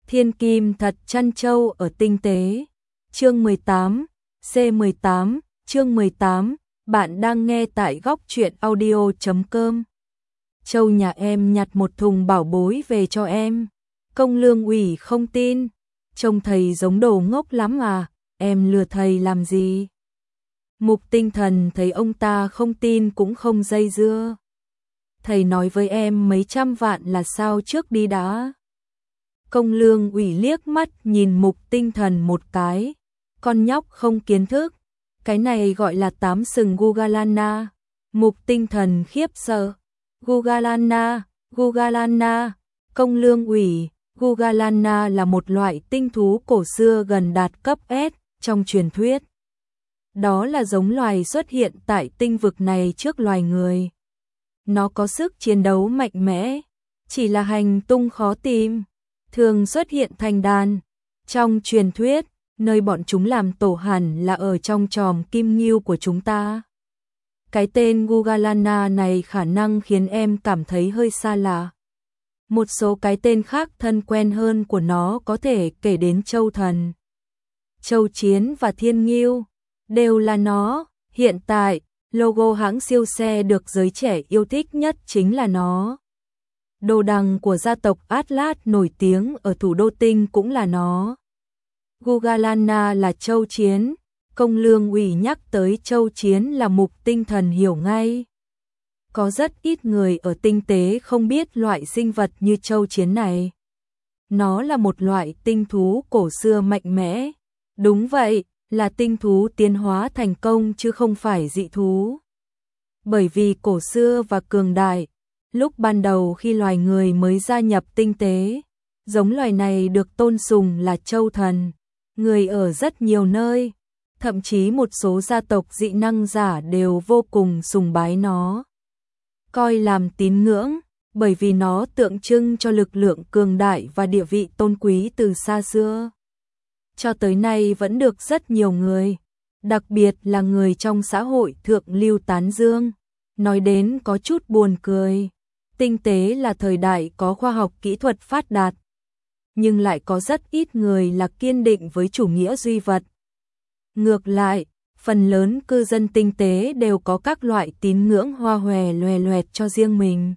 Thiên kim thật chăn trâu ở tinh tế. Chương 18, C18, chương 18, bạn đang nghe tại góc truyện audio.com. Châu nhà em nhặt một thùng bảo bối về cho em. Công lương ủy không tin. Trông thầy giống đồ ngốc lắm à, em lừa thầy làm gì? Mục Tinh Thần thấy ông ta không tin cũng không dây dưa. Thầy nói với em mấy trăm vạn là sao trước đi đã. Công lương ủy liếc mắt nhìn Mục Tinh Thần một cái. Con nhóc không kiến thức. Cái này gọi là tám sừng Gugalana. Mục Tinh Thần khiếp sợ. Gugalana, Gugalana. Công lương ủy, Gugalana là một loại tinh thú cổ xưa gần đạt cấp S trong truyền thuyết. Đó là giống loài xuất hiện tại tinh vực này trước loài người. Nó có sức chiến đấu mạnh mẽ, chỉ là hành tung khó tìm, thường xuất hiện thành đàn. Trong truyền thuyết, nơi bọn chúng làm tổ hẳn là ở trong chòm kim ngưu của chúng ta. Cái tên Gugalana này khả năng khiến em cảm thấy hơi xa lạ. Một số cái tên khác thân quen hơn của nó có thể kể đến Châu Thần, Châu Chiến và Thiên Ngưu, đều là nó. Hiện tại, logo hãng siêu xe được giới trẻ yêu thích nhất chính là nó. Đồ đằng của gia tộc Atlas nổi tiếng ở thủ đô Tinh cũng là nó. Gugalana là Châu Chiến. Công lương ủy nhắc tới Châu Chiến là Mục Tinh Thần hiểu ngay. Có rất ít người ở tinh tế không biết loại sinh vật như Châu Chiến này. Nó là một loại tinh thú cổ xưa mạnh mẽ. Đúng vậy, là tinh thú tiến hóa thành công chứ không phải dị thú. Bởi vì cổ xưa và cường đại, lúc ban đầu khi loài người mới gia nhập tinh tế, giống loài này được tôn sùng là Châu Thần. Người ở rất nhiều nơi, thậm chí một số gia tộc dị năng giả đều vô cùng sùng bái nó, coi làm tín ngưỡng, bởi vì nó tượng trưng cho lực lượng cường đại và địa vị tôn quý từ xa xưa. Cho tới nay vẫn được rất nhiều người, đặc biệt là người trong xã hội thượng lưu tán dương. Nói đến có chút buồn cười, tinh tế là thời đại có khoa học kỹ thuật phát đạt, nhưng lại có rất ít người là kiên định với chủ nghĩa duy vật. Ngược lại, phần lớn cư dân tinh tế đều có các loại tín ngưỡng hoa hòe loè loẹt cho riêng mình.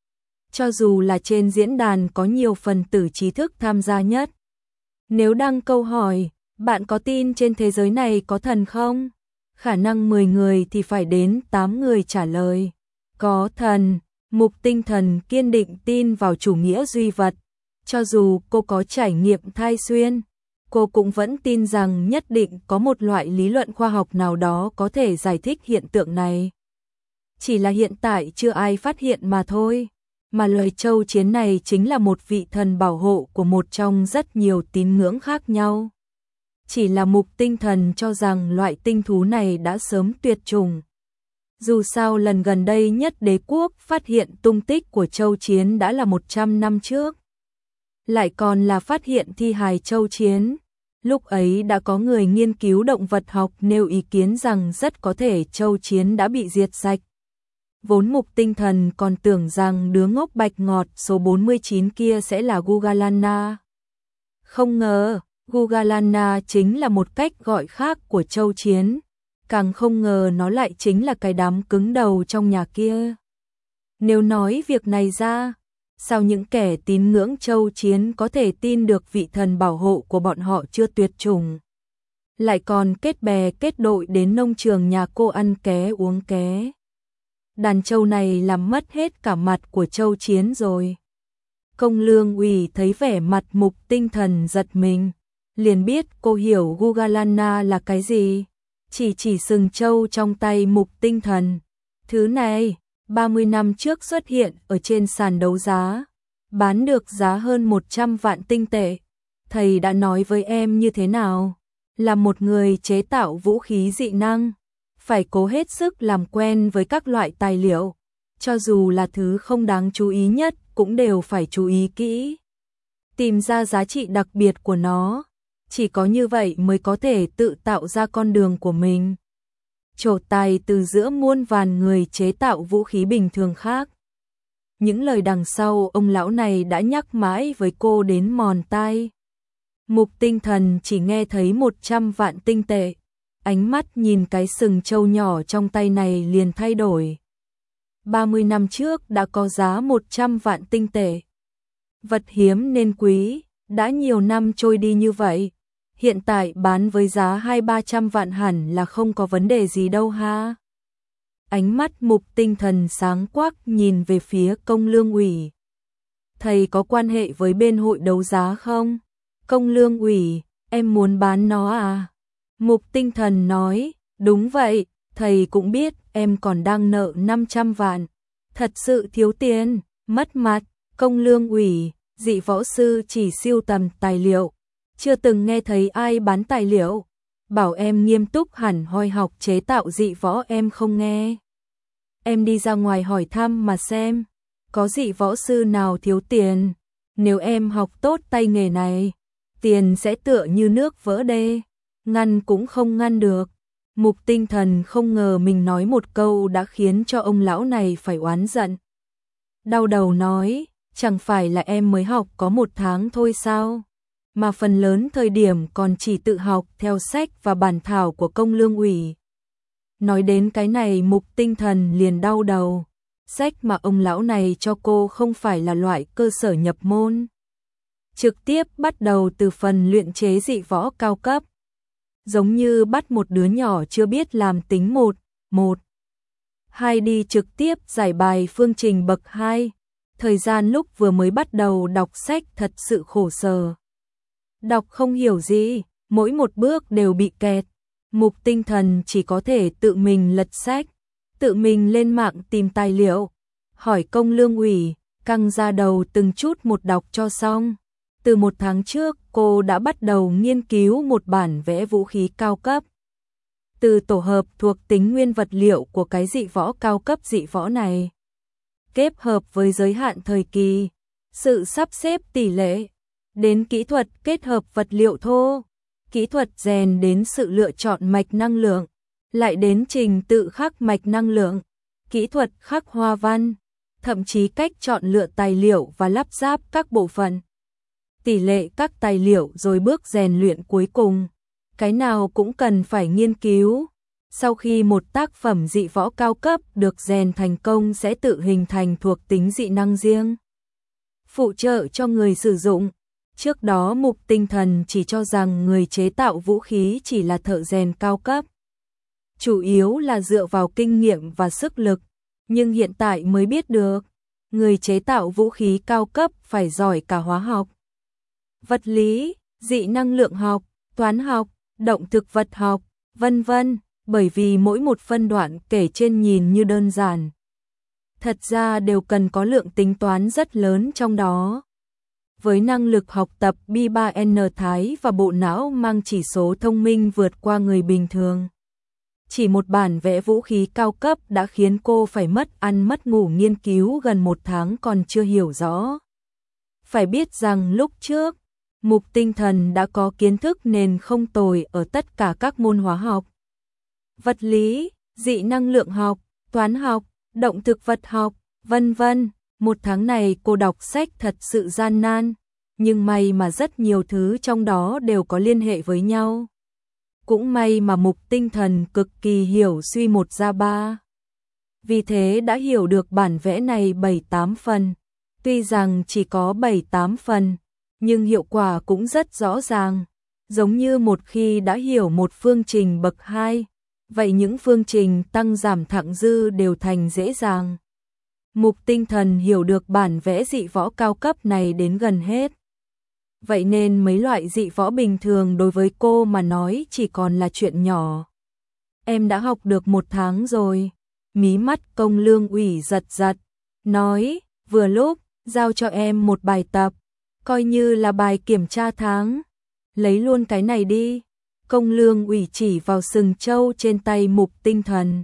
Cho dù là trên diễn đàn có nhiều phần tử trí thức tham gia nhất. Nếu đăng câu hỏi, bạn có tin trên thế giới này có thần không? Khả năng 10 người thì phải đến 8 người trả lời có thần. Mục Tinh Thần kiên định tin vào chủ nghĩa duy vật. Cho dù cô có trải nghiệm thai xuyên, cô cũng vẫn tin rằng nhất định có một loại lý luận khoa học nào đó có thể giải thích hiện tượng này. Chỉ là hiện tại chưa ai phát hiện mà thôi. Mà loài Châu Chiến này chính là một vị thần bảo hộ của một trong rất nhiều tín ngưỡng khác nhau. Chỉ là Mục Tinh Thần cho rằng loại tinh thú này đã sớm tuyệt chủng. Dù sao lần gần đây nhất đế quốc phát hiện tung tích của Châu Chiến đã là 100 năm trước. Lại còn là phát hiện thi hài Châu Chiến. Lúc ấy đã có người nghiên cứu động vật học nêu ý kiến rằng rất có thể Châu Chiến đã bị diệt sạch. Vốn Mục Tinh Thần còn tưởng rằng đứa ngốc bạch ngọt số 49 kia sẽ là Gugalana. Không ngờ, Gugalana chính là một cách gọi khác của Châu Chiến. Càng không ngờ nó lại chính là cái đám cứng đầu trong nhà kia. Nếu nói việc này ra, sao những kẻ tín ngưỡng Châu Chiến có thể tin được vị thần bảo hộ của bọn họ chưa tuyệt chủng? Lại còn kết bè kết đội đến nông trường nhà cô ăn ké uống ké. Đàn trâu này làm mất hết cả mặt của Châu Chiến rồi. Công lương ủy thấy vẻ mặt Mục Tinh Thần giật mình, liền biết cô hiểu Gugalana là cái gì. Chỉ sừng trâu trong tay Mục Tinh Thần. Thứ này, 30 năm trước xuất hiện ở trên sàn đấu giá, bán được giá hơn 100 vạn tinh tệ. Thầy đã nói với em như thế nào? Là một người chế tạo vũ khí dị năng, phải cố hết sức làm quen với các loại tài liệu, cho dù là thứ không đáng chú ý nhất cũng đều phải chú ý kỹ, tìm ra giá trị đặc biệt của nó. Chỉ có như vậy mới có thể tự tạo ra con đường của mình. Trổ tài từ giữa muôn vàn người chế tạo vũ khí bình thường khác. Những lời đằng sau ông lão này đã nhắc mãi với cô đến mòn tai. Mục Tinh Thần chỉ nghe thấy 100 vạn tinh tệ, ánh mắt nhìn cái sừng trâu nhỏ trong tay này liền thay đổi. 30 năm trước đã có giá 100 vạn tinh tệ. Vật hiếm nên quý, đã nhiều năm trôi đi như vậy, hiện tại bán với giá 200-300 vạn hẳn là không có vấn đề gì đâu ha. Ánh mắt Mục Tinh Thần sáng quắc nhìn về phía Công Lương ủy. Thầy có quan hệ với bên hội đấu giá không? Công Lương ủy, em muốn bán nó à? Mục Tinh Thần nói, đúng vậy, thầy cũng biết em còn đang nợ 500 vạn. Thật sự thiếu tiền, mất mặt. Công Lương ủy, dị võ sư chỉ sưu tầm tài liệu, chưa từng nghe thấy ai bán tài liệu. Bảo em nghiêm túc hẳn hoi học chế tạo dị võ em không nghe. Em đi ra ngoài hỏi thăm mà xem, có dị võ sư nào thiếu tiền. Nếu em học tốt tay nghề này, tiền sẽ tựa như nước vỡ đê, ngăn cũng không ngăn được. Mục Tinh Thần không ngờ mình nói một câu đã khiến cho ông lão này phải oán giận. Đau đầu nói, chẳng phải là em mới học có 1 tháng thôi sao? Mà phần lớn thời điểm còn chỉ tự học theo sách và bản thảo của Công Lương ủy. Nói đến cái này Mục Tinh Thần liền đau đầu. Sách mà ông lão này cho cô không phải là loại cơ sở nhập môn. Trực tiếp bắt đầu từ phần luyện chế dị võ cao cấp. Giống như bắt một đứa nhỏ chưa biết làm tính 1, 2 đi trực tiếp giải bài phương trình bậc 2. Thời gian lúc vừa mới bắt đầu đọc sách thật sự khổ sở. Đọc không hiểu gì, mỗi một bước đều bị kẹt. Mục Tinh Thần chỉ có thể tự mình lật sách, tự mình lên mạng tìm tài liệu, hỏi Công Lương ủy, căng ra đầu từng chút một đọc cho xong. Từ 1 tháng trước, cô đã bắt đầu nghiên cứu một bản vẽ vũ khí cao cấp. Từ tổ hợp thuộc tính nguyên vật liệu của cái dị võ cao cấp dị võ này, kết hợp với giới hạn thời kỳ, sự sắp xếp tỷ lệ, đến kỹ thuật kết hợp vật liệu thô, kỹ thuật rèn đến sự lựa chọn mạch năng lượng, lại đến trình tự khắc mạch năng lượng, kỹ thuật khắc hoa văn, thậm chí cách chọn lựa tài liệu và lắp ráp các bộ phận, tỷ lệ các tài liệu rồi bước rèn luyện cuối cùng, cái nào cũng cần phải nghiên cứu. Sau khi một tác phẩm dị võ cao cấp được rèn thành công sẽ tự hình thành thuộc tính dị năng riêng, phụ trợ cho người sử dụng. Trước đó Mục Tinh Thần chỉ cho rằng người chế tạo vũ khí chỉ là thợ rèn cao cấp, chủ yếu là dựa vào kinh nghiệm và sức lực, nhưng hiện tại mới biết được, người chế tạo vũ khí cao cấp phải giỏi cả hóa học, vật lý, dị năng lượng học, toán học, động thực vật học, vân vân, bởi vì mỗi một phân đoạn kể trên nhìn như đơn giản, thật ra đều cần có lượng tính toán rất lớn trong đó. Với năng lực học tập B3N Thái và bộ não mang chỉ số thông minh vượt qua người bình thường, chỉ một bản vẽ vũ khí cao cấp đã khiến cô phải mất ăn mất ngủ nghiên cứu gần 1 tháng còn chưa hiểu rõ. Phải biết rằng lúc trước, Mục Tinh Thần đã có kiến thức nền không tồi ở tất cả các môn hóa học, vật lý, dị năng lượng học, toán học, động thực vật học, vân vân. 1 tháng này cô đọc sách thật sự gian nan, nhưng may mà rất nhiều thứ trong đó đều có liên hệ với nhau. Cũng may mà Mục Tinh Thần cực kỳ hiểu suy 1 ra 3. Vì thế đã hiểu được bản vẽ này 7-8 phần. Tuy rằng chỉ có 7-8 phần, nhưng hiệu quả cũng rất rõ ràng. Giống như một khi đã hiểu một phương trình bậc 2, vậy những phương trình tăng giảm thặng dư đều thành dễ dàng. Mục Tinh Thần hiểu được bản vẽ dị võ cao cấp này đến gần hết. Vậy nên mấy loại dị võ bình thường đối với cô mà nói chỉ còn là chuyện nhỏ. Em đã học được 1 tháng rồi. Mí mắt Công Lương ủy giật giật, nói, vừa lúc, giao cho em một bài tập, coi như là bài kiểm tra tháng. Lấy luôn cái này đi. Công Lương ủy chỉ vào sừng trâu trên tay Mục Tinh Thần.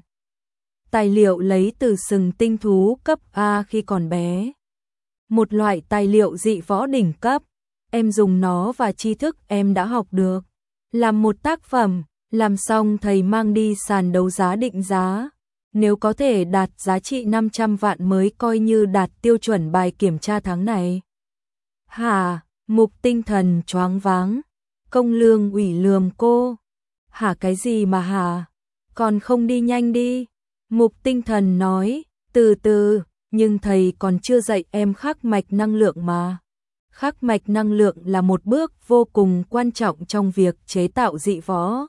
Tài liệu lấy từ sừng tinh thú cấp A khi còn bé. Một loại tài liệu dị võ đỉnh cấp. Em dùng nó và tri thức em đã học được. Làm một tác phẩm, làm xong thầy mang đi sàn đấu giá định giá. Nếu có thể đạt giá trị 500 vạn mới coi như đạt tiêu chuẩn bài kiểm tra tháng này. Hả? Mục Tinh Thần choáng váng. Công Lương ủy lườm cô. Hả cái gì mà hả? Còn không đi nhanh đi. Mục Tinh Thần nói, từ từ, nhưng thầy còn chưa dạy em khắc mạch năng lượng mà. Khắc mạch năng lượng là một bước vô cùng quan trọng trong việc chế tạo dị võ.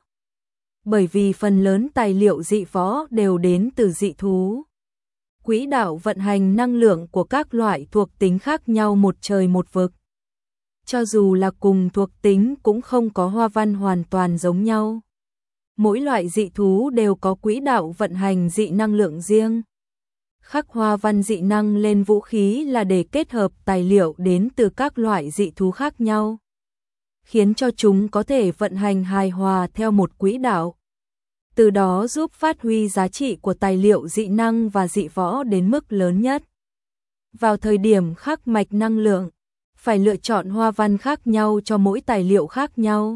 Bởi vì phần lớn tài liệu dị võ đều đến từ dị thú. Quỹ đạo vận hành năng lượng của các loại thuộc tính khác nhau một trời một vực. Cho dù là cùng thuộc tính cũng không có hoa văn hoàn toàn giống nhau. Mỗi loại dị thú đều có quỹ đạo vận hành dị năng lượng riêng. Khắc hoa văn dị năng lên vũ khí là để kết hợp tài liệu đến từ các loại dị thú khác nhau, khiến cho chúng có thể vận hành hài hòa theo một quỹ đạo. Từ đó giúp phát huy giá trị của tài liệu dị năng và dị võ đến mức lớn nhất. Vào thời điểm khắc mạch năng lượng, phải lựa chọn hoa văn khác nhau cho mỗi tài liệu khác nhau.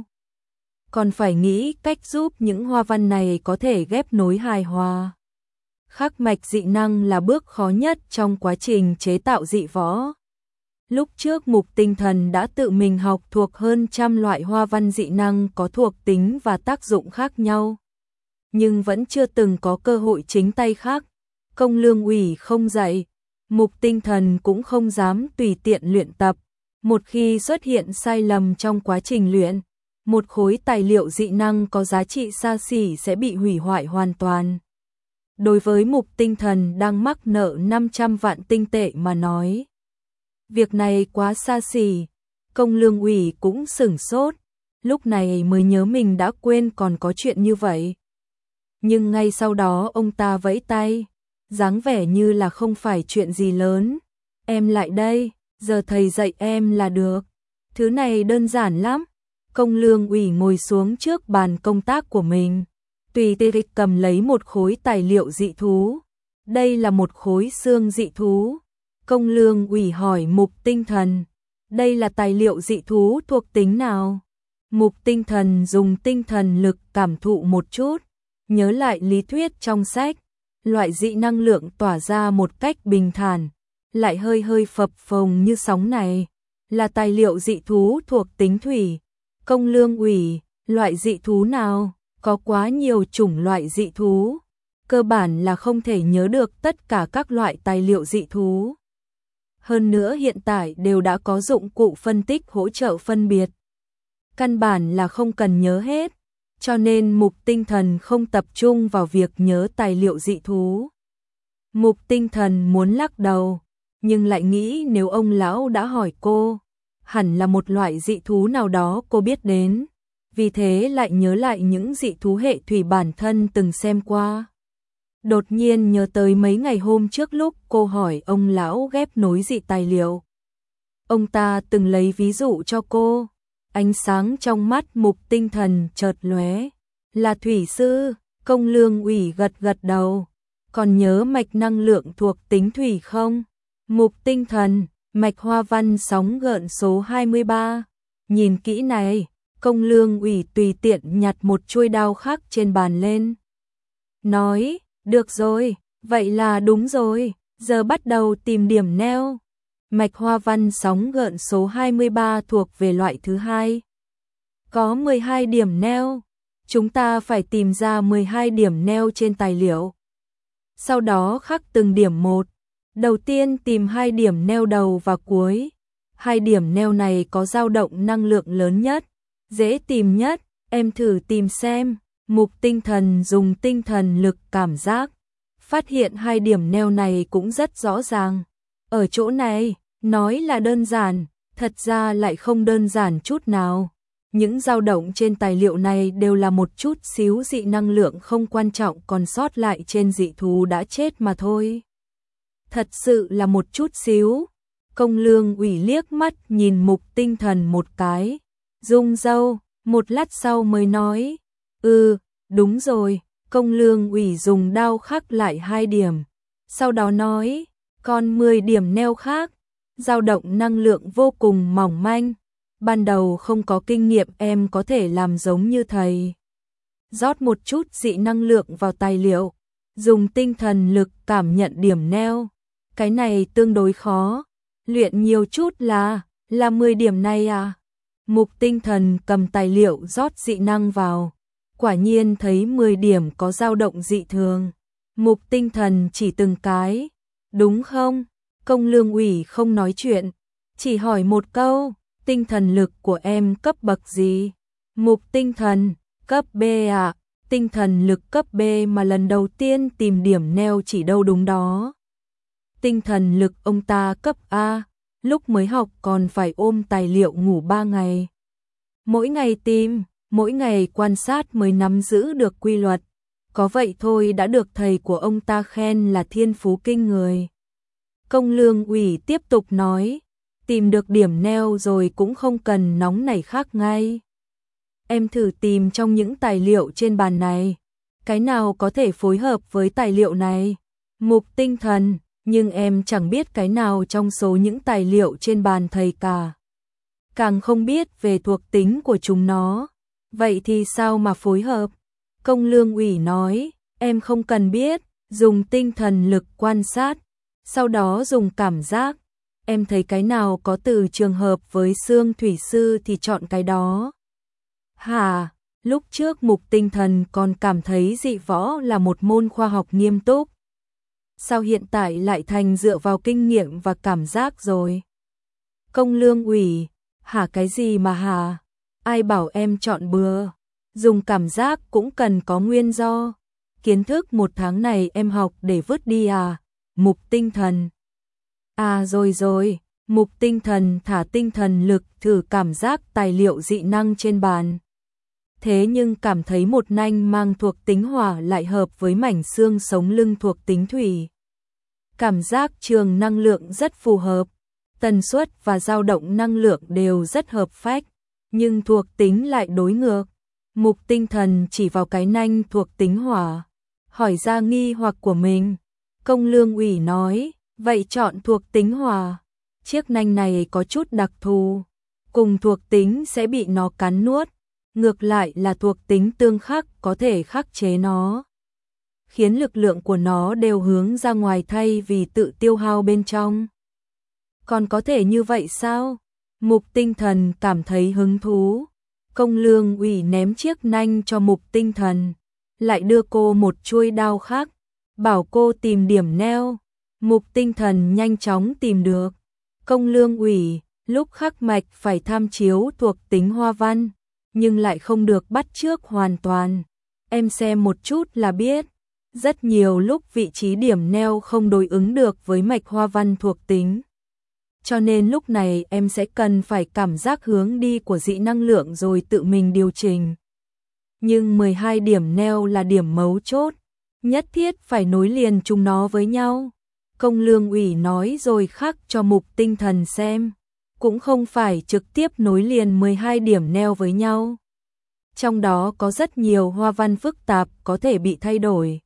Còn phải nghĩ cách giúp những hoa văn này có thể ghép nối hài hòa. Khắc mạch dị năng là bước khó nhất trong quá trình chế tạo dị võ. Lúc trước Mục Tinh Thần đã tự mình học thuộc hơn trăm loại hoa văn dị năng có thuộc tính và tác dụng khác nhau, nhưng vẫn chưa từng có cơ hội chính tay khắc. Công Lương ủy không dạy, Mục Tinh Thần cũng không dám tùy tiện luyện tập. Một khi xuất hiện sai lầm trong quá trình luyện, một khối tài liệu dị năng có giá trị xa xỉ sẽ bị hủy hoại hoàn toàn. Đối với Mục Tinh Thần đang mắc nợ 500 vạn tinh tệ mà nói, việc này quá xa xỉ. Công Lương ủy cũng sửng sốt, lúc này mới nhớ mình đã quên còn có chuyện như vậy. Nhưng ngay sau đó ông ta vẫy tay, dáng vẻ như là không phải chuyện gì lớn. Em lại đây, giờ thầy dạy em là được. Thứ này đơn giản lắm. Công Lương ủy ngồi xuống trước bàn công tác của mình, tùy tiện cầm lấy một khối tài liệu dị thú. Đây là một khối xương dị thú. Công Lương ủy hỏi Mục Tinh Thần, đây là tài liệu dị thú thuộc tính nào? Mục Tinh Thần dùng tinh thần lực cảm thụ một chút, nhớ lại lý thuyết trong sách, loại dị năng lượng tỏa ra một cách bình thản, lại hơi hơi phập phồng như sóng này, là tài liệu dị thú thuộc tính thủy. Công Lương ủy, loại dị thú nào? Có quá nhiều chủng loại dị thú, cơ bản là không thể nhớ được tất cả các loại tài liệu dị thú. Hơn nữa hiện tại đều đã có dụng cụ phân tích hỗ trợ phân biệt. Căn bản là không cần nhớ hết, cho nên Mục Tinh Thần không tập trung vào việc nhớ tài liệu dị thú. Mục Tinh Thần muốn lắc đầu, nhưng lại nghĩ nếu ông lão đã hỏi cô, hẳn là một loại dị thú nào đó cô biết đến, vì thế lại nhớ lại những dị thú hệ thủy bản thân từng xem qua. Đột nhiên nhớ tới mấy ngày hôm trước lúc cô hỏi ông lão ghép nối dị tài liệu. Ông ta từng lấy ví dụ cho cô, ánh sáng trong mắt Mục Tinh Thần chợt lóe. Là thủy sư. Công Lương ủy gật gật đầu. Còn nhớ mạch năng lượng thuộc tính thủy không? Mục Tinh Thần, mạch hoa văn sóng gợn số 23. Nhìn kỹ này. Công Lương ủy tùy tiện nhặt một chuôi đao khắc trên bàn lên. Nói, được rồi, vậy là đúng rồi, giờ bắt đầu tìm điểm neo. Mạch hoa văn sóng gợn số 23 thuộc về loại thứ hai. Có 12 điểm neo, chúng ta phải tìm ra 12 điểm neo trên tài liệu. Sau đó khắc từng điểm một. Đầu tiên tìm 2 điểm neo đầu và cuối. 2 điểm neo này có dao động năng lượng lớn nhất, dễ tìm nhất, em thử tìm xem. Mục Tinh Thần dùng tinh thần lực cảm giác, phát hiện 2 điểm neo này cũng rất rõ ràng. Ở chỗ này, nói là đơn giản, thật ra lại không đơn giản chút nào. Những dao động trên tài liệu này đều là một chút xíu dị năng lượng không quan trọng còn sót lại trên dị thú đã chết mà thôi. Thật sự là một chút xíu. Công Lương ủy liếc mắt nhìn Mục Tinh Thần một cái, rung râu, một lát sau mới nói, đúng rồi. Công Lương ủy dùng đao khắc lại 2 điểm, sau đó nói, còn 10 điểm neo khác, dao động năng lượng vô cùng mỏng manh. Ban đầu không có kinh nghiệm em có thể làm giống như thầy. Rót một chút dị năng lượng vào tài liệu, dùng tinh thần lực cảm nhận điểm neo. Cái này tương đối khó, luyện nhiều chút là 10 điểm này à? Mục Tinh Thần cầm tài liệu rót dị năng vào, quả nhiên thấy 10 điểm có dao động dị thường. Mục Tinh Thần chỉ từng cái, đúng không? Công Lương Ủy không nói chuyện, chỉ hỏi một câu, tinh thần lực của em cấp bậc gì? Mục Tinh Thần, cấp B ạ. Tinh thần lực cấp B mà lần đầu tiên tìm điểm neo chỉ đâu đúng đó. Tinh thần lực ông ta cấp A, lúc mới học còn phải ôm tài liệu ngủ 3 ngày. Mỗi ngày tìm, mỗi ngày quan sát mới nắm giữ được quy luật. Có vậy thôi đã được thầy của ông ta khen là thiên phú kinh người. Công Lương Ủy tiếp tục nói, tìm được điểm neo rồi cũng không cần nóng nảy khác ngay. Em thử tìm trong những tài liệu trên bàn này, cái nào có thể phối hợp với tài liệu này? Mục Tinh Thần, nhưng em chẳng biết cái nào trong số những tài liệu trên bàn thầy cả. Càng không biết về thuộc tính của chúng nó. Vậy thì sao mà phối hợp? Công Lương Ủy nói, em không cần biết, dùng tinh thần lực quan sát, sau đó dùng cảm giác. Em thấy cái nào có từ trường hợp với xương thủy sư thì chọn cái đó. Hả? Lúc trước Mục Tinh Thần còn cảm thấy dị võ là một môn khoa học nghiêm túc. Sao hiện tại lại thành dựa vào kinh nghiệm và cảm giác rồi? Công Lương Ủy, hả cái gì mà hả? Ai bảo em chọn bừa? Dùng cảm giác cũng cần có nguyên do. Kiến thức 1 tháng này em học để vứt đi à? Mục Tinh Thần. À rồi, Mục Tinh Thần thả tinh thần lực thử cảm giác tài liệu dị năng trên bàn. Thế nhưng cảm thấy một nanh mang thuộc tính hỏa lại hợp với mảnh xương sống lưng thuộc tính thủy. Cảm giác trường năng lượng rất phù hợp, tần suất và dao động năng lượng đều rất hợp phách, nhưng thuộc tính lại đối ngược. Mục Tinh Thần chỉ vào cái nanh thuộc tính hỏa, hỏi ra nghi hoặc của mình. Công Lương Ủy nói, vậy chọn thuộc tính hỏa. Chiếc nanh này có chút đặc thù, cùng thuộc tính sẽ bị nó cắn nuốt, ngược lại là thuộc tính tương khắc có thể khắc chế nó, khiến lực lượng của nó đều hướng ra ngoài thay vì tự tiêu hao bên trong. Còn có thể như vậy sao? Mục Tinh Thần cảm thấy hứng thú. Công Lương Ủy ném chiếc nanh cho Mục Tinh Thần, lại đưa cô một chuôi đao khác, bảo cô tìm điểm neo. Mục Tinh Thần nhanh chóng tìm được. Công Lương Ủy, lúc khắc mạch phải tham chiếu thuộc tính hoa văn, nhưng lại không được bắt chước hoàn toàn. Em xem một chút là biết. Rất nhiều lúc vị trí điểm neo không đối ứng được với mạch hoa văn thuộc tính. Cho nên lúc này em sẽ cần phải cảm giác hướng đi của dị năng lượng rồi tự mình điều chỉnh. Nhưng 12 điểm neo là điểm mấu chốt, nhất thiết phải nối liền chúng nó với nhau. Công Lương Ủy nói rồi khắc cho Mục Tinh Thần xem, cũng không phải trực tiếp nối liền 12 điểm neo với nhau. Trong đó có rất nhiều hoa văn phức tạp có thể bị thay đổi.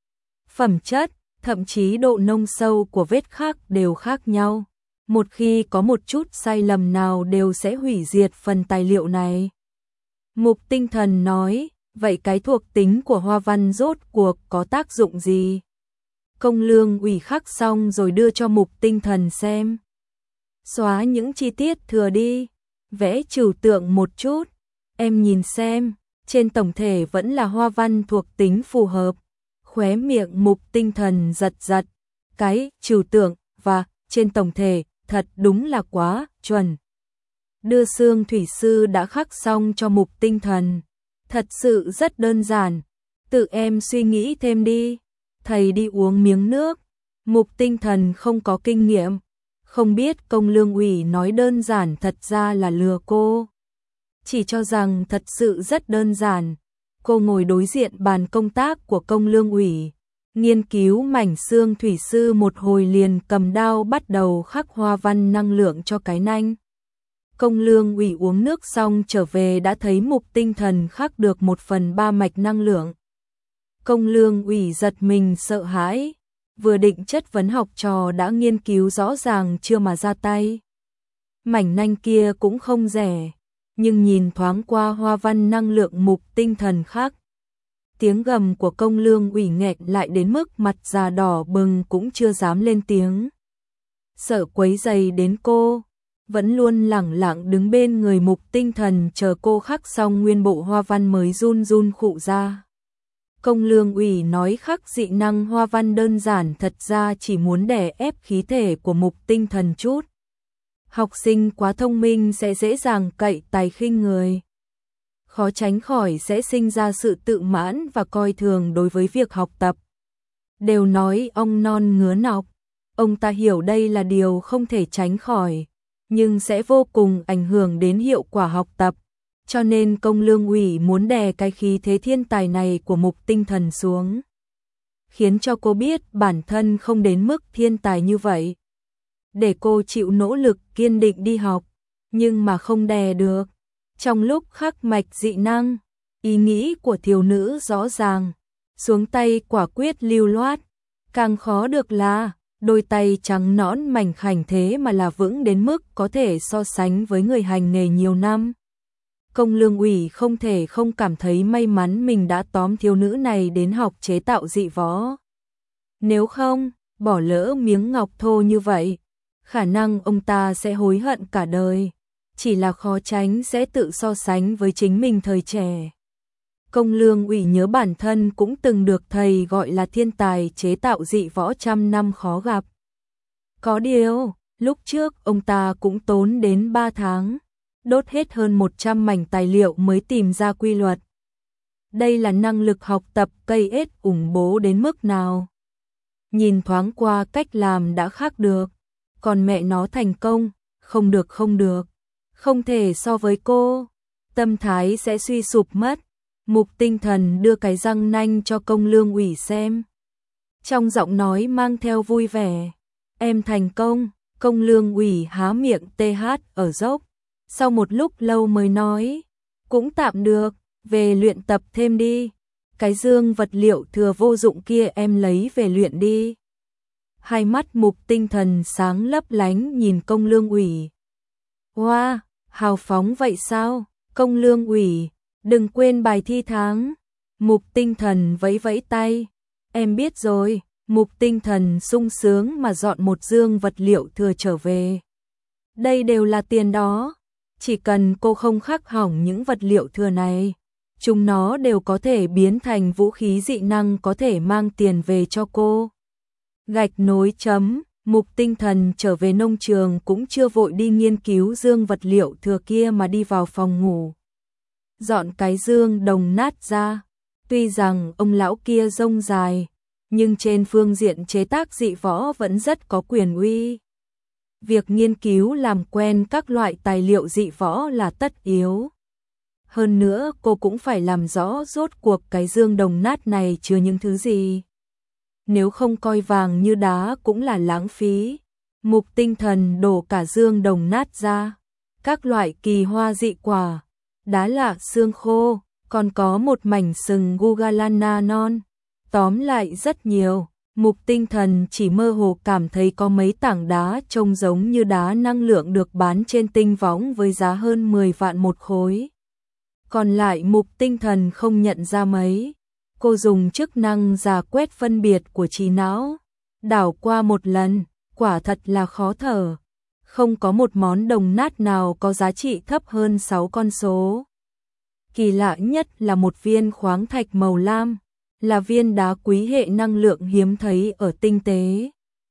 Phẩm chất, thậm chí độ nông sâu của vết khắc đều khác nhau. Một khi có một chút sai lầm nào đều sẽ hủy diệt phần tài liệu này. Mục Tinh Thần nói, vậy cái thuộc tính của hoa văn rốt cuộc có tác dụng gì? Công Lương Ủy khắc xong rồi đưa cho Mục Tinh Thần xem. Xóa những chi tiết thừa đi, vẽ trừu tượng một chút. Em nhìn xem, trên tổng thể vẫn là hoa văn thuộc tính phù hợp. Khóe miệng Mục Tinh Thần giật giật, cái trừu tượng và trên tổng thể thật đúng là quá chuẩn. Đưa xương thủy sư đã khắc xong cho Mục Tinh Thần, thật sự rất đơn giản, tự em suy nghĩ thêm đi. Thầy đi uống miếng nước. Mục Tinh Thần không có kinh nghiệm, không biết Công Lương Ủy nói đơn giản thật ra là lừa cô. Chỉ cho rằng thật sự rất đơn giản. Cô ngồi đối diện bàn công tác của Công Lương Ủy, nghiên cứu mảnh xương thủy sư một hồi liền cầm đao bắt đầu khắc hoa văn năng lượng cho cái nanh. Công Lương Ủy uống nước xong trở về đã thấy Mục Tinh Thần khắc được 1/3 mạch năng lượng. Công Lương Ủy giật mình sợ hãi, vừa định chất vấn học trò đã nghiên cứu rõ ràng chưa mà ra tay. Mảnh nanh kia cũng không rẻ, nhưng nhìn thoáng qua hoa văn năng lượng Mục Tinh Thần khắc. Tiếng gầm của Công Lương Ủy nghẹn lại đến mức mặt già đỏ bừng cũng chưa dám lên tiếng. Sợ quấy rầy đến cô, vẫn luôn lẳng lặng đứng bên người Mục Tinh Thần chờ cô khắc xong nguyên bộ hoa văn mới run run khụ ra. Công Lương Ủy nói khắc dị năng hoa văn đơn giản thật ra chỉ muốn đè ép khí thể của Mục Tinh Thần chút. Học sinh quá thông minh sẽ dễ dàng cậy tài khinh người. Khó tránh khỏi sẽ sinh ra sự tự mãn và coi thường đối với việc học tập. Đều nói ong non ngứa nọc, ông ta hiểu đây là điều không thể tránh khỏi, nhưng sẽ vô cùng ảnh hưởng đến hiệu quả học tập. Cho nên Công Lương Ủy muốn đè cái khí thế thiên tài này của Mục Tinh Thần xuống. Khiến cho cô biết bản thân không đến mức thiên tài như vậy. Để cô chịu nỗ lực kiên định đi học, nhưng mà không đè được. Trong lúc khắc mạch dị năng, ý nghĩ của thiếu nữ rõ ràng, xuống tay quả quyết lưu loát. Càng khó được là, đôi tay trắng nõn mảnh khảnh thế mà là vững đến mức có thể so sánh với người hành nghề nhiều năm. Công Lương Ủy không thể không cảm thấy may mắn mình đã tóm thiếu nữ này đến học chế tạo dị võ. Nếu không, bỏ lỡ miếng ngọc thô như vậy, khả năng ông ta sẽ hối hận cả đời. Chỉ là khó tránh sẽ tự so sánh với chính mình thời trẻ. Công Lương Ủy nhớ bản thân cũng từng được thầy gọi là thiên tài chế tạo dị võ trăm năm khó gặp. Có điều, lúc trước ông ta cũng tốn đến 3 tháng, đốt hết hơn 100 mảnh tài liệu mới tìm ra quy luật. Đây là năng lực học tập cây ết ủng bố đến mức nào. Nhìn thoáng qua cách làm đã khác được, còn mẹ nó thành công, không được. Không thể so với cô, tâm thái sẽ suy sụp mất. Mục Tinh Thần đưa cái răng nanh cho Công Lương Ủy xem. Trong giọng nói mang theo vui vẻ. Em thành công. Công Lương Ủy há miệng TH ở dốc. Sau một lúc lâu mới nói. Cũng tạm được, về luyện tập thêm đi. Cái dương vật liệu thừa vô dụng kia em lấy về luyện đi. Hai mắt Mục Tinh Thần sáng lấp lánh nhìn Công Lương Ủy. Wow, hào phóng vậy sao? Công Lương Ủy, đừng quên bài thi tháng. Mục Tinh Thần vẫy vẫy tay. Em biết rồi. Mục Tinh Thần sung sướng mà dọn một dương vật liệu thừa trở về. Đây đều là tiền đó. Chỉ cần cô không khắc hỏng những vật liệu thừa này, chúng nó đều có thể biến thành vũ khí dị năng có thể mang tiền về cho cô. Gạch nối chấm. Mục Tinh Thần trở về nông trường cũng chưa vội đi nghiên cứu dương vật liệu thừa kia mà đi vào phòng ngủ. Dọn cái dương đồng nát ra. Tuy rằng ông lão kia rông dài, nhưng trên phương diện chế tác dị võ vẫn rất có quyền uy. Việc nghiên cứu làm quen các loại tài liệu dị võ là tất yếu. Hơn nữa cô cũng phải làm rõ rốt cuộc cái dương đồng nát này chứa những thứ gì. Nếu không coi vàng như đá cũng là lãng phí. Mục Tinh Thần đổ cả dương đồng nát ra. Các loại kỳ hoa dị quả, đá lạ xương khô, còn có một mảnh sừng Gugalana non. Tóm lại rất nhiều. Mục Tinh Thần chỉ mơ hồ cảm thấy có mấy tảng đá trông giống như đá năng lượng được bán trên tinh võng với giá hơn 10 vạn một khối. Còn lại Mục Tinh Thần không nhận ra mấy. Cô dùng chức năng rà quét phân biệt của trí não, đảo qua một lần, quả thật là khó thở. Không có một món đồng nát nào có giá trị thấp hơn 6 con số. Kỳ lạ nhất là một viên khoáng thạch màu lam, là viên đá quý hệ năng lượng hiếm thấy ở tinh tế.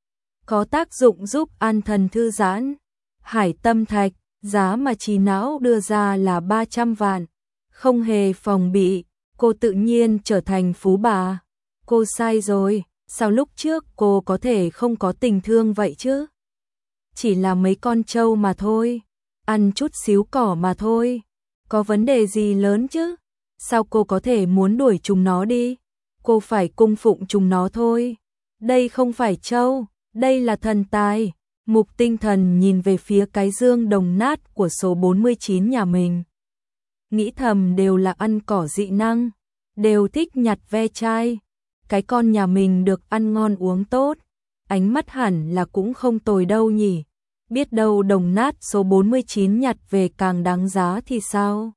Có tác dụng giúp an thần thư giãn. Hải tâm thạch, giá mà trí não đưa ra là 300 vạn. Không hề phòng bị, cô tự nhiên trở thành phú bà. Cô sai rồi, sao lúc trước cô có thể không có tình thương vậy chứ? Chỉ là mấy con trâu mà thôi, ăn chút xíu cỏ mà thôi. Có vấn đề gì lớn chứ? Sao cô có thể muốn đuổi chúng nó đi? Cô phải cung phụng chúng nó thôi. Đây không phải trâu, đây là thần tài. Mục Tinh Thần nhìn về phía cái dương đồng nát của số 49 nhà mình. Nghĩ thầm đều là ăn cỏ dị năng, đều thích nhặt ve chai. Cái con nhà mình được ăn ngon uống tốt, ánh mắt hẳn là cũng không tồi đâu nhỉ. Biết đâu đồng nát số 49 nhặt về càng đáng giá thì sao?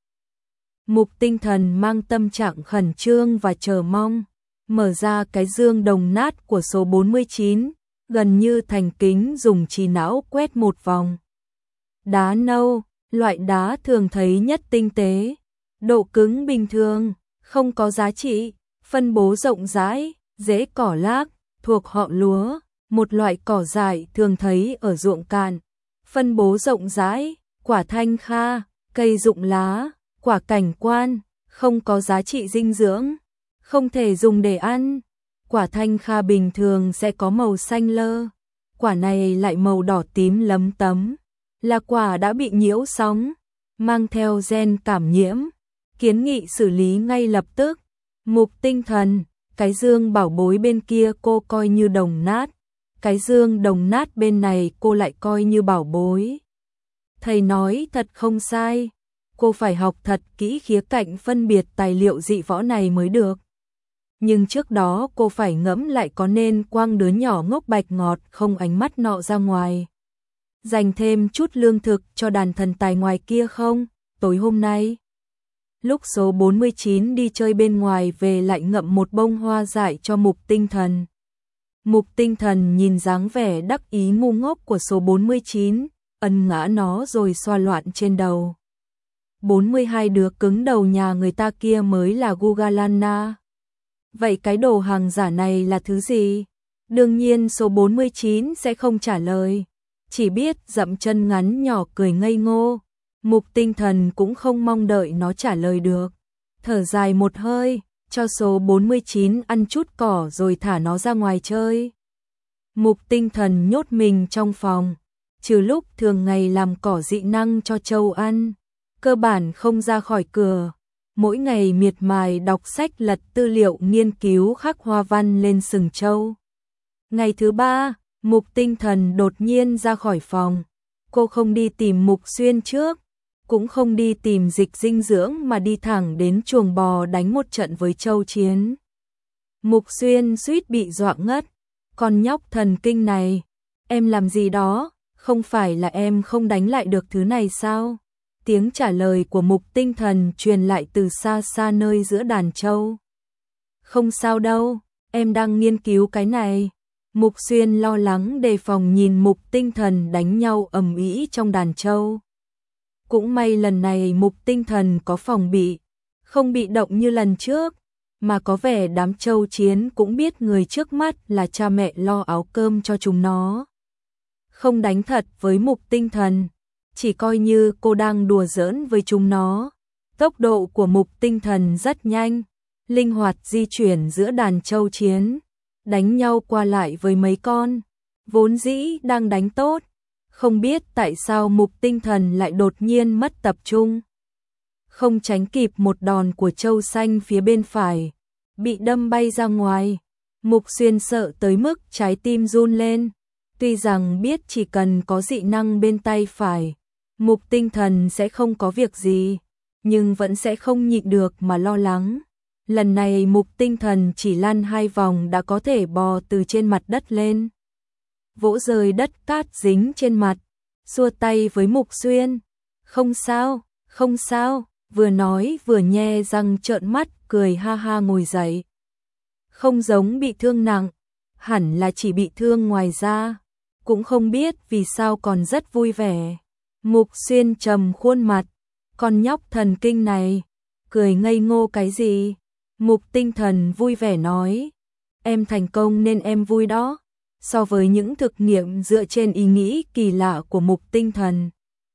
Mục Tinh Thần mang tâm trạng khẩn trương và chờ mong, mở ra cái dương đồng nát của số 49, gần như thành kính dùng trí não quét một vòng. Đá nâu, loại đá thường thấy nhất tinh tế, độ cứng bình thường, không có giá trị, phân bố rộng rãi, rễ cỏ lác, thuộc họ lúa, một loại cỏ dại thường thấy ở ruộng cạn, phân bố rộng rãi, quả thanh kha, cây rụng lá, quả cảnh quan, không có giá trị dinh dưỡng, không thể dùng để ăn. Quả thanh kha bình thường sẽ có màu xanh lơ, quả này lại màu đỏ tím lấm tấm, là quả đã bị nhiễu sóng, mang theo gen cảm nhiễm, kiến nghị xử lý ngay lập tức. Mục tinh thần, cái dương bảo bối bên kia cô coi như đồng nát, cái dương đồng nát bên này cô lại coi như bảo bối. Thầy nói thật không sai, cô phải học thật kỹ khía cạnh phân biệt tài liệu dị võ này mới được. Nhưng trước đó cô phải ngẫm lại có nên quăng đứa nhỏ ngốc bạch ngọt không ánh mắt nọ ra ngoài, dành thêm chút lương thực cho đàn thần tài ngoài kia không. Tối hôm nay, lúc số 49 đi chơi bên ngoài về lại ngậm một bông hoa dại cho Mục tinh thần. Mục tinh thần nhìn dáng vẻ đắc ý ngu ngốc của số 49, ân ngã nó rồi xoa loạn trên đầu. 42 đứa cứng đầu nhà người ta kia mới là Gugalana. Vậy cái đồ hàng giả này là thứ gì? Đương nhiên số 49 sẽ không trả lời, chỉ biết dậm chân ngắn nhỏ cười ngây ngô. Mục tinh thần cũng không mong đợi nó trả lời được, thở dài một hơi, cho số 49 ăn chút cỏ rồi thả nó ra ngoài chơi. Mục tinh thần nhốt mình trong phòng, trừ lúc thường ngày làm cỏ dị năng cho trâu ăn, cơ bản không ra khỏi cửa. Mỗi ngày miệt mài đọc sách lật tư liệu nghiên cứu khắc hoa văn lên sừng trâu. Ngày thứ 3, Mục tinh thần đột nhiên ra khỏi phòng. Cô không đi tìm Mục Xuyên trước, cũng không đi tìm dịch dinh dưỡng mà đi thẳng đến chuồng bò đánh một trận với Châu Chiến. Mục Xuyên suýt bị dọa ngất. Con nhóc thần kinh này, em làm gì đó, không phải là em không đánh lại được thứ này sao? Tiếng trả lời của Mục tinh thần truyền lại từ xa xa nơi giữa đàn trâu. Không sao đâu, em đang nghiên cứu cái này. Mục Xuyên lo lắng đề phòng nhìn Mục tinh thần đánh nhau ầm ĩ trong đàn trâu. Cũng may lần này Mục tinh thần có phòng bị, không bị động như lần trước, mà có vẻ đám Châu Chiến cũng biết người trước mắt là cha mẹ lo áo cơm cho chúng nó. Không đánh thật với Mục tinh thần, chỉ coi như cô đang đùa giỡn với chúng nó. Tốc độ của Mục tinh thần rất nhanh, linh hoạt di chuyển giữa đàn Châu Chiến, đánh nhau qua lại với mấy con, vốn dĩ đang đánh tốt. Không biết tại sao Mục tinh thần lại đột nhiên mất tập trung, không tránh kịp một đòn của Châu Xanh phía bên phải, bị đâm bay ra ngoài. Mục Xuyên sợ tới mức trái tim run lên, tuy rằng biết chỉ cần có dị năng bên tay phải, Mục tinh thần sẽ không có việc gì, nhưng vẫn sẽ không nhịn được mà lo lắng. Lần này Mục tinh thần chỉ lăn 2 vòng đã có thể bò từ trên mặt đất lên, vỗ rơi đất cát dính trên mặt, xua tay với Mục Xuyên. Không sao, không sao, vừa nói vừa nhe răng trợn mắt cười ha ha ngồi dậy. Không giống bị thương nặng, hẳn là chỉ bị thương ngoài da, cũng không biết vì sao còn rất vui vẻ. Mục Xuyên trầm khuôn mặt, con nhóc thần kinh này, cười ngây ngô cái gì? Mục tinh thần vui vẻ nói, em thành công nên em vui đó. So với những thực nghiệm dựa trên ý nghĩ kỳ lạ của Mục tinh thần,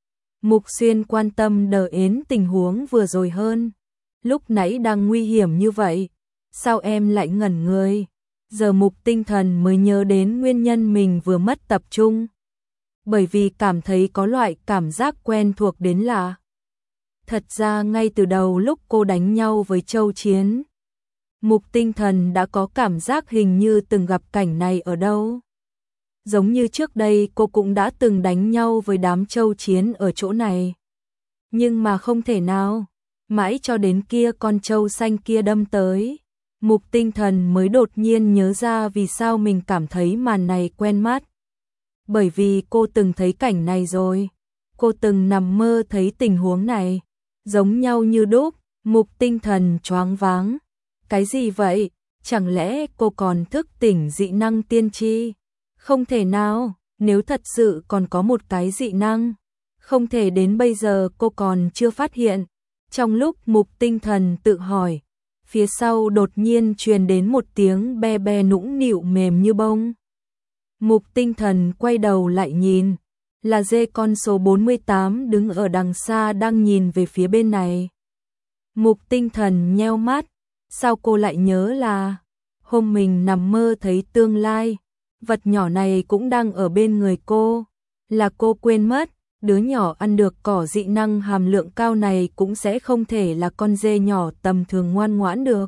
Mục Xuyên quan tâm đờ ến tình huống vừa rồi hơn. Lúc nãy đang nguy hiểm như vậy, sao em lại ngẩn người? Giờ Mục tinh thần mới nhớ đến nguyên nhân mình vừa mất tập trung, bởi vì cảm thấy có loại cảm giác quen thuộc đến lạ. Thật ra ngay từ đầu lúc cô đánh nhau với Châu Chiến, Mục tinh thần đã có cảm giác hình như từng gặp cảnh này ở đâu. Giống như trước đây cô cũng đã từng đánh nhau với đám Châu Chiến ở chỗ này. Nhưng mà không thể nào, mãi cho đến kia con trâu xanh kia đâm tới, Mục tinh thần mới đột nhiên nhớ ra vì sao mình cảm thấy màn này quen mắt. Bởi vì cô từng thấy cảnh này rồi, cô từng nằm mơ thấy tình huống này, giống nhau như đúc. Mục tinh thần choáng váng. Cái gì vậy? Chẳng lẽ cô còn thức tỉnh dị năng tiên tri? Không thể nào, nếu thật sự còn có một cái dị năng, Không thể đến bây giờ cô còn chưa phát hiện. Trong lúc Mục Tinh Thần tự hỏi, phía sau đột nhiên truyền đến một tiếng be be nũng nịu mềm như bông. Mục Tinh Thần quay đầu lại nhìn, là dê con số 48 đứng ở đằng xa đang nhìn về phía bên này. Mục Tinh Thần nheo mắt, sao cô lại nhớ là hôm mình nằm mơ thấy tương lai, vật nhỏ này cũng đang ở bên người cô, là cô quên mất, đứa nhỏ ăn được cỏ dị năng hàm lượng cao này cũng sẽ không thể là con dê nhỏ tầm thường ngoan ngoãn được.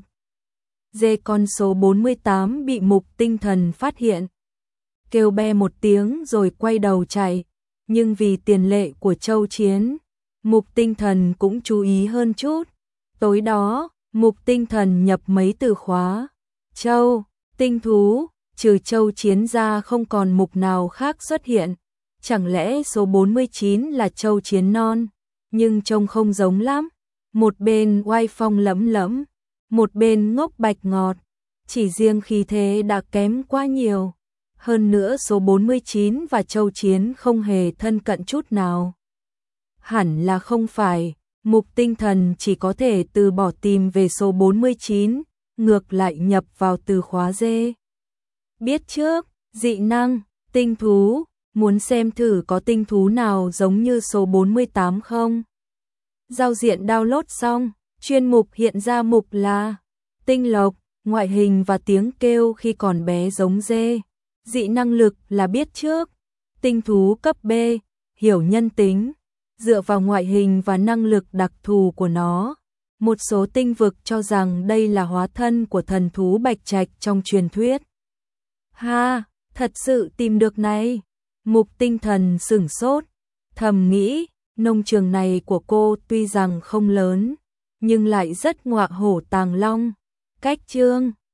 Dê con số 48 bị Mục Tinh Thần phát hiện, kêu be một tiếng rồi quay đầu chạy, nhưng vì tiền lệ của Châu Chiến, Mục Tinh Thần cũng chú ý hơn chút. Tối đó, Mục Tinh Thần nhập mấy từ khóa, Châu, tinh thú, trừ Châu Chiến ra không còn mục nào khác xuất hiện. Chẳng lẽ số 49 là Châu Chiến non, nhưng trông không giống lắm. Một bên oai phong lẫm lẫm, một bên ngốc bạch ngọt, chỉ riêng khí thế đã kém quá nhiều. Hơn nữa số 49 và Châu Chiến không hề thân cận chút nào. Hẳn là không phải, Mục Tinh Thần chỉ có thể từ bỏ tìm về số 49, ngược lại nhập vào từ khóa dê. Biết trước, dị năng, tinh thú, muốn xem thử có tinh thú nào giống như số 48 không? Giao diện download xong, chuyên mục hiện ra mục là tinh lộc, ngoại hình và tiếng kêu khi còn bé giống dê. Dị năng lực là biết trước, tinh thú cấp B, hiểu nhân tính, dựa vào ngoại hình và năng lực đặc thù của nó. Một số tinh vực cho rằng đây là hóa thân của thần thú Bạch Trạch trong truyền thuyết. Ha, thật sự tìm được này. Mục Tinh Thần sửng sốt, thầm nghĩ, nông trường này của cô tuy rằng không lớn, nhưng lại rất ngọa hổ tàng long. Cách chương